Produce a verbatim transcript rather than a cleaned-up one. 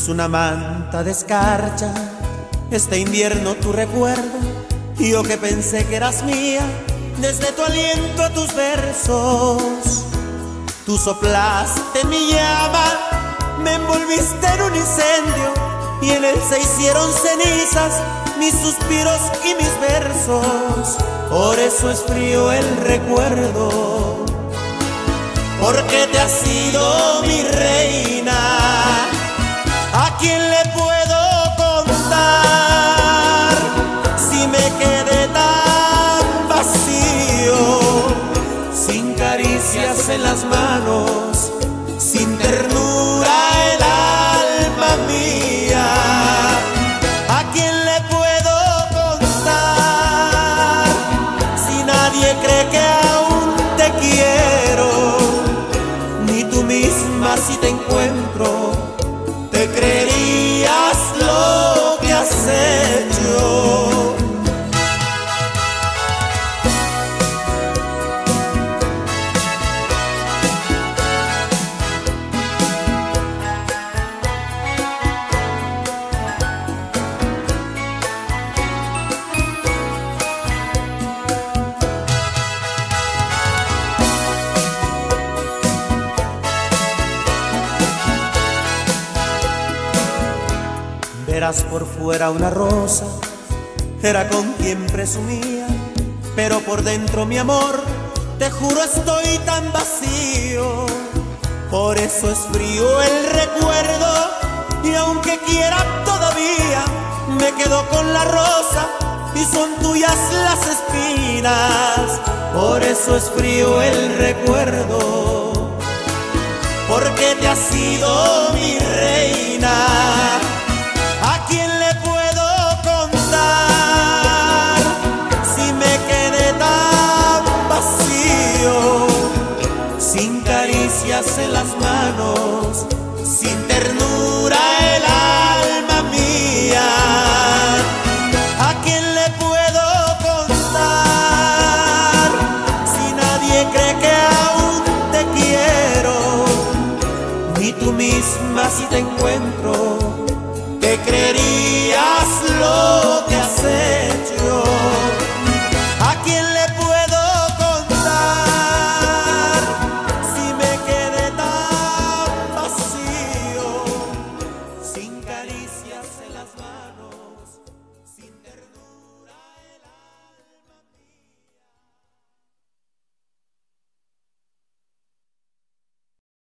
una manta de escarcha. Este invierno tu recuerdo, y yo que pensé que eras mía, desde tu aliento a tus versos. Tú soplaste mi llama, me envolviste en un incendio, y en él se hicieron cenizas mis suspiros y mis versos. Por eso es frío el recuerdo, porque te has sido mi reina. ¿A quién le puedo contar si me quedé tan vacío? Sin caricias en las manos, sin ternura el alma mía. ¿A quién le puedo contar si nadie cree que aún te quiero? Ni tú misma si te encuentro te creerías lo que has hecho. Eras por fuera una rosa, era con quien presumía, pero por dentro, mi amor, te juro estoy tan vacío. Por eso es frío el recuerdo, y aunque quiera todavía, me quedo con la rosa y son tuyas las espinas. Por eso es frío el recuerdo, porque te has sido mi reina. ¿A quién le puedo contar si me quedé tan vacío? Sin caricias en las manos, sin ternura el alma mía. ¿A quién le puedo contar si nadie cree que aún te quiero? Ni tú misma si te encuentro te creerías lo